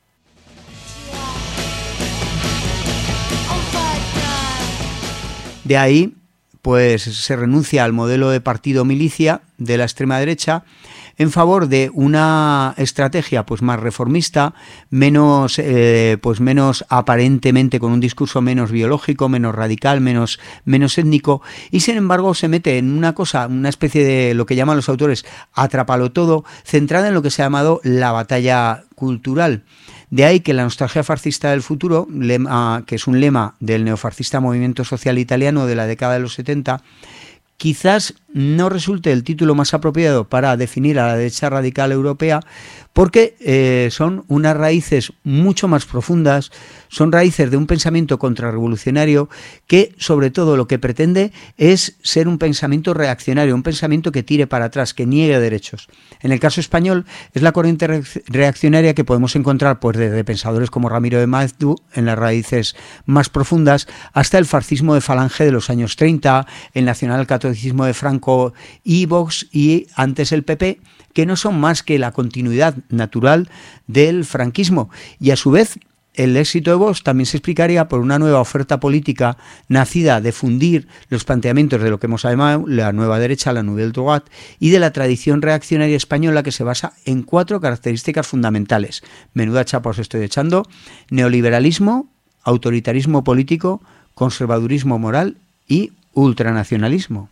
De ahí pues se renuncia al modelo de partido milicia de la extrema derecha en favor de una estrategia pues más reformista, menos eh, pues menos aparentemente con un discurso menos biológico, menos radical, menos menos étnico, y sin embargo se mete en una cosa, una especie de lo que llaman los autores atrápalo todo, centrada en lo que se ha llamado la batalla cultural. De ahí que la nostalgia fascista del futuro, lema, que es un lema del neofascista movimiento social italiano de la década de los setenta, quizás no resulte el título más apropiado para definir a la derecha radical europea, porque eh, son unas raíces mucho más profundas, son raíces de un pensamiento contrarrevolucionario que sobre todo lo que pretende es ser un pensamiento reaccionario, un pensamiento que tire para atrás, que niegue derechos. En el caso español es la corriente reaccionaria que podemos encontrar pues desde pensadores como Ramiro de Maeztu en las raíces más profundas hasta el fascismo de Falange de los años treinta, el nacionalcatolicismo de Franco y Vox y antes el P P, que no son más que la continuidad natural del franquismo. Y a su vez, el éxito de Vox también se explicaría por una nueva oferta política nacida de fundir los planteamientos de lo que hemos llamado la nueva derecha, la Nouvelle Droite, y de la tradición reaccionaria española que se basa en cuatro características fundamentales. Menuda chapa os estoy echando: neoliberalismo, autoritarismo político, conservadurismo moral y ultranacionalismo.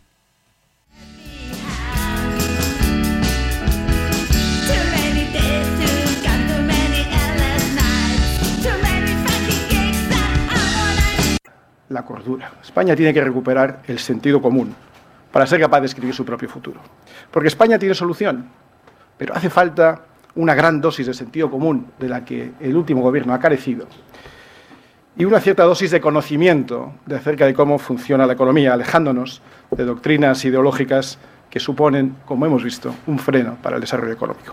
La cordura. España tiene que recuperar el sentido común para ser capaz de escribir su propio futuro. Porque España tiene solución, pero hace falta una gran dosis de sentido común de la que el último gobierno ha carecido y una cierta dosis de conocimiento de acerca de cómo funciona la economía, alejándonos de doctrinas ideológicas que suponen, como hemos visto, un freno para el desarrollo económico.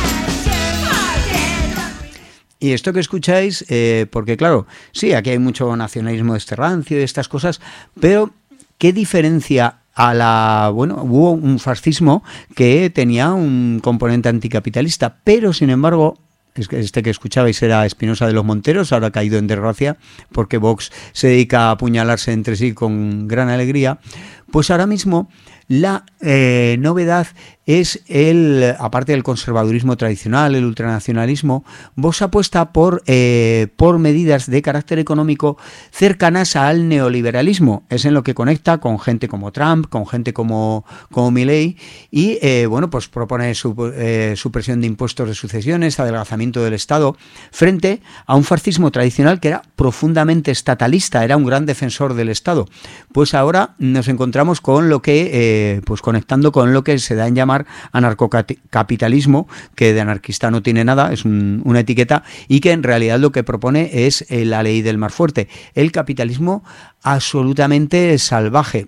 Y esto que escucháis, eh, porque claro, sí, aquí hay mucho nacionalismo de este rancio y estas cosas, pero ¿qué diferencia a la... Bueno, hubo un fascismo que tenía un componente anticapitalista, pero sin embargo, es que este que escuchabais era Espinosa de los Monteros, ahora ha caído en desgracia porque Vox se dedica a apuñalarse entre sí con gran alegría, pues ahora mismo la eh, novedad es el, aparte del conservadurismo tradicional, el ultranacionalismo, Vox apuesta por, eh, por medidas de carácter económico cercanas al neoliberalismo. Es en lo que conecta con gente como Trump, con gente como, como Milei, y eh, bueno, pues propone su, eh, supresión de impuestos de sucesiones, adelgazamiento del Estado, frente a un fascismo tradicional que era profundamente estatalista, era un gran defensor del Estado. Pues ahora nos encontramos con lo que, eh, pues conectando con lo que se da en llamar anarcocapitalismo, que de anarquista no tiene nada, es un, una etiqueta, y que en realidad lo que propone es eh, la ley del más fuerte, el capitalismo absolutamente salvaje.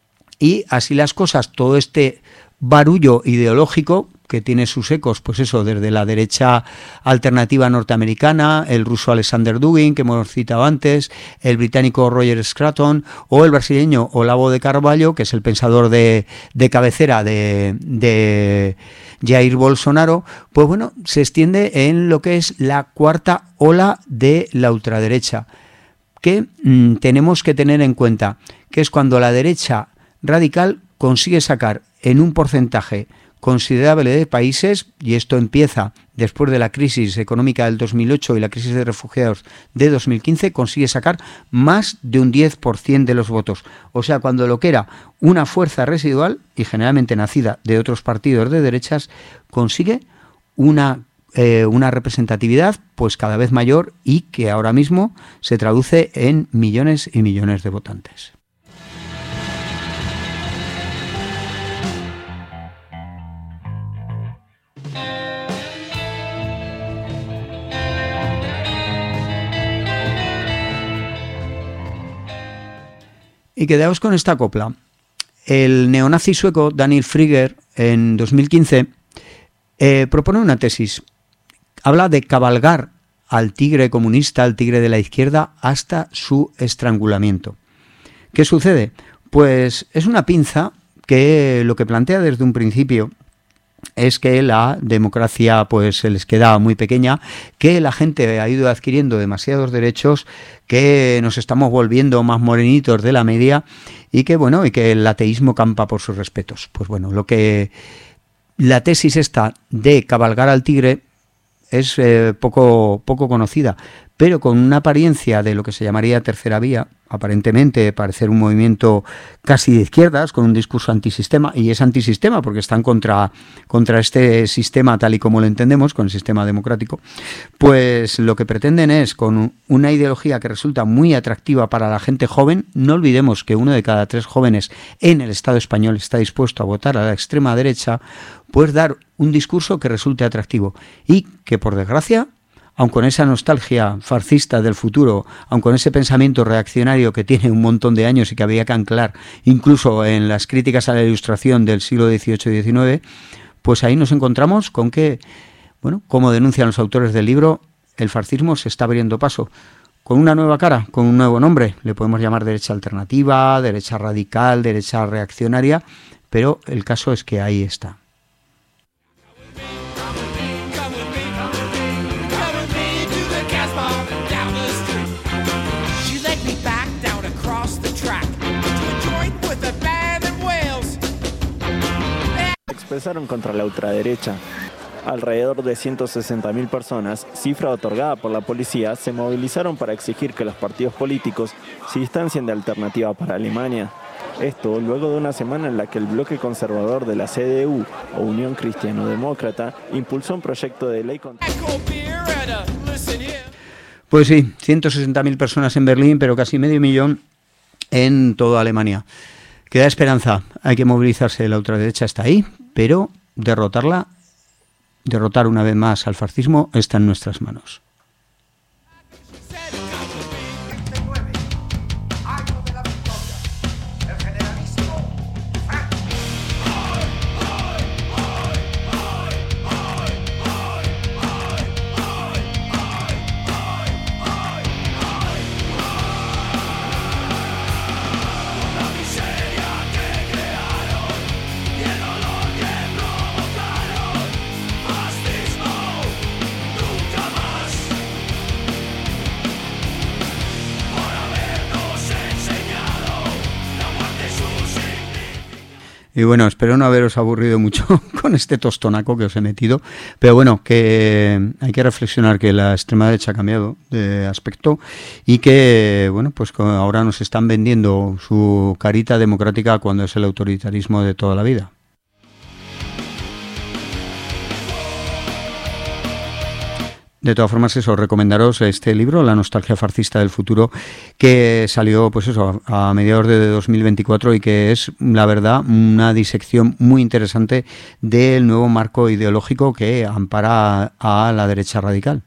Y así las cosas, todo este barullo ideológico que tiene sus ecos, pues eso, desde la derecha alternativa norteamericana, el ruso Alexander Dugin, que hemos citado antes, el británico Roger Scruton, o el brasileño Olavo de Carvalho, que es el pensador de, de cabecera de, de Jair Bolsonaro, pues bueno, se extiende en lo que es la cuarta ola de la ultraderecha, que mmm, tenemos que tener en cuenta, que es cuando la derecha radical consigue sacar en un porcentaje considerable de países, y esto empieza después de la crisis económica del dos mil ocho y la crisis de refugiados de dos mil quince, consigue sacar más de un diez por ciento de los votos. O sea, cuando lo que era una fuerza residual, y generalmente nacida de otros partidos de derechas, consigue una, eh, una representatividad pues cada vez mayor y que ahora mismo se traduce en millones y millones de votantes. Y quedaos con esta copla. El neonazi sueco Daniel Frigger, en dos mil quince, eh, propone una tesis. Habla de cabalgar al tigre comunista, al tigre de la izquierda, hasta su estrangulamiento. ¿Qué sucede? Pues es una pinza que lo que plantea desde un principio es que la democracia pues se les queda muy pequeña, que la gente ha ido adquiriendo demasiados derechos, que nos estamos volviendo más morenitos de la media y que bueno, y que el ateísmo campa por sus respetos. Pues bueno, lo que la tesis esta de cabalgar al tigre es eh, poco, poco conocida, pero con una apariencia de lo que se llamaría tercera vía, aparentemente parecer un movimiento casi de izquierdas, con un discurso antisistema, y es antisistema porque están contra, contra este sistema tal y como lo entendemos, con el sistema democrático, pues lo que pretenden es, con una ideología que resulta muy atractiva para la gente joven, no olvidemos que uno de cada tres jóvenes en el Estado español está dispuesto a votar a la extrema derecha, pues dar un discurso que resulte atractivo y que, por desgracia, aun con esa nostalgia fascista del futuro, aun con ese pensamiento reaccionario que tiene un montón de años y que había que anclar incluso en las críticas a la Ilustración del siglo dieciocho y diecinueve, pues ahí nos encontramos con que, bueno, como denuncian los autores del libro, el fascismo se está abriendo paso con una nueva cara, con un nuevo nombre. Le podemos llamar derecha alternativa, derecha radical, derecha reaccionaria, pero el caso es que ahí está. Expresaron contra la ultraderecha. Alrededor de ciento sesenta mil personas, cifra otorgada por la policía, se movilizaron para exigir que los partidos políticos se distancien de Alternativa para Alemania. Esto luego de una semana en la que el bloque conservador de la C D U, o Unión Cristiano-Demócrata, impulsó un proyecto de ley contra... Pues sí, ciento sesenta mil personas en Berlín, pero casi medio millón en toda Alemania. Queda esperanza, hay que movilizarse, la ultraderecha está ahí, pero derrotarla, derrotar una vez más al fascismo está en nuestras manos. Y bueno, espero no haberos aburrido mucho con este tostonaco que os he metido, pero bueno, que hay que reflexionar que la extrema derecha ha cambiado de aspecto y que, bueno, pues ahora nos están vendiendo su carita democrática cuando es el autoritarismo de toda la vida. De todas formas, eso, recomendaros este libro, La nostalgia fascista del futuro, que salió, pues eso, a, a mediados de dos mil veinticuatro y que es, la verdad, una disección muy interesante del nuevo marco ideológico que ampara a, a la derecha radical.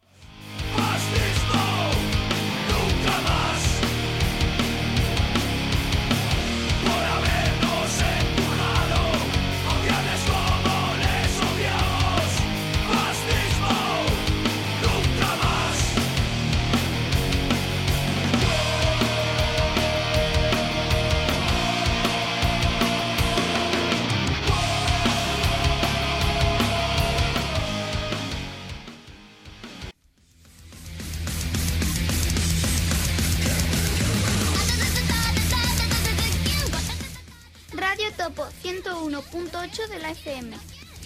Topo ciento uno punto ocho de la F M.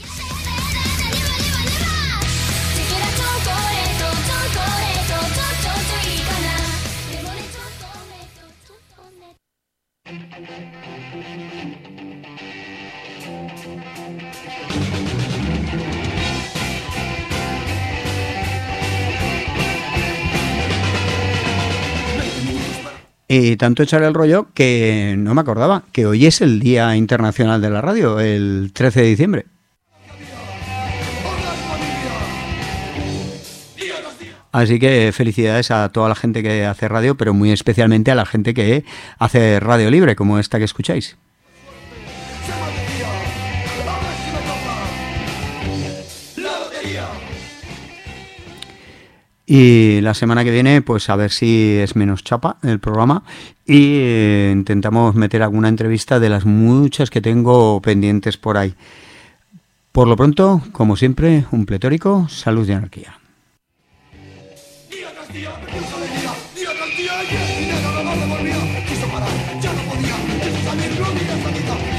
Y tanto echar el rollo que no me acordaba que hoy es el Día Internacional de la Radio, el trece de diciembre. Día Así que felicidades a toda la gente que hace radio, pero muy especialmente a la gente que hace radio libre, como esta que escucháis. Y la semana que viene, pues a ver si es menos chapa el programa y eh, intentamos meter alguna entrevista de las muchas que tengo pendientes por ahí. Por lo pronto, como siempre, un pletórico, salud y anarquía. Día tras día, día tras día, y el dinero no lo devolvía. Quiso parar, ya no podía, quiso salir, no había salida.